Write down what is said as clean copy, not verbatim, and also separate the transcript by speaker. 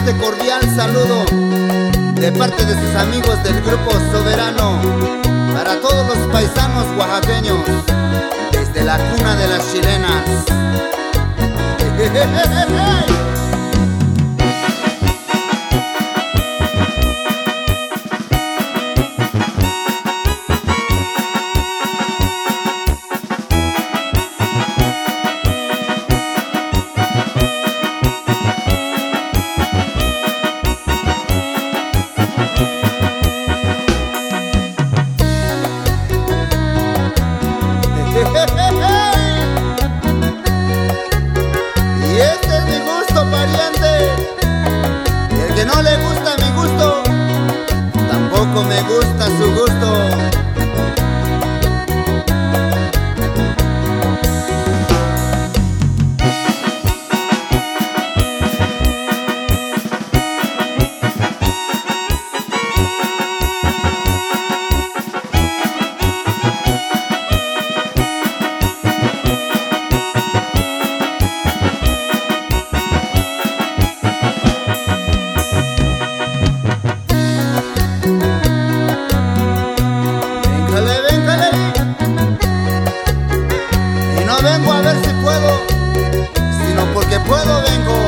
Speaker 1: este cordial saludo de parte de sus amigos del Grupo Soberano para todos los paisanos oaxaqueños desde la cuna de las chilenas. Y este es mi gusto, pariente. Y el que no le gusta mi gusto, tampoco me gusta su gusto. Y no vengo a ver si puedo, sino porque puedo vengo.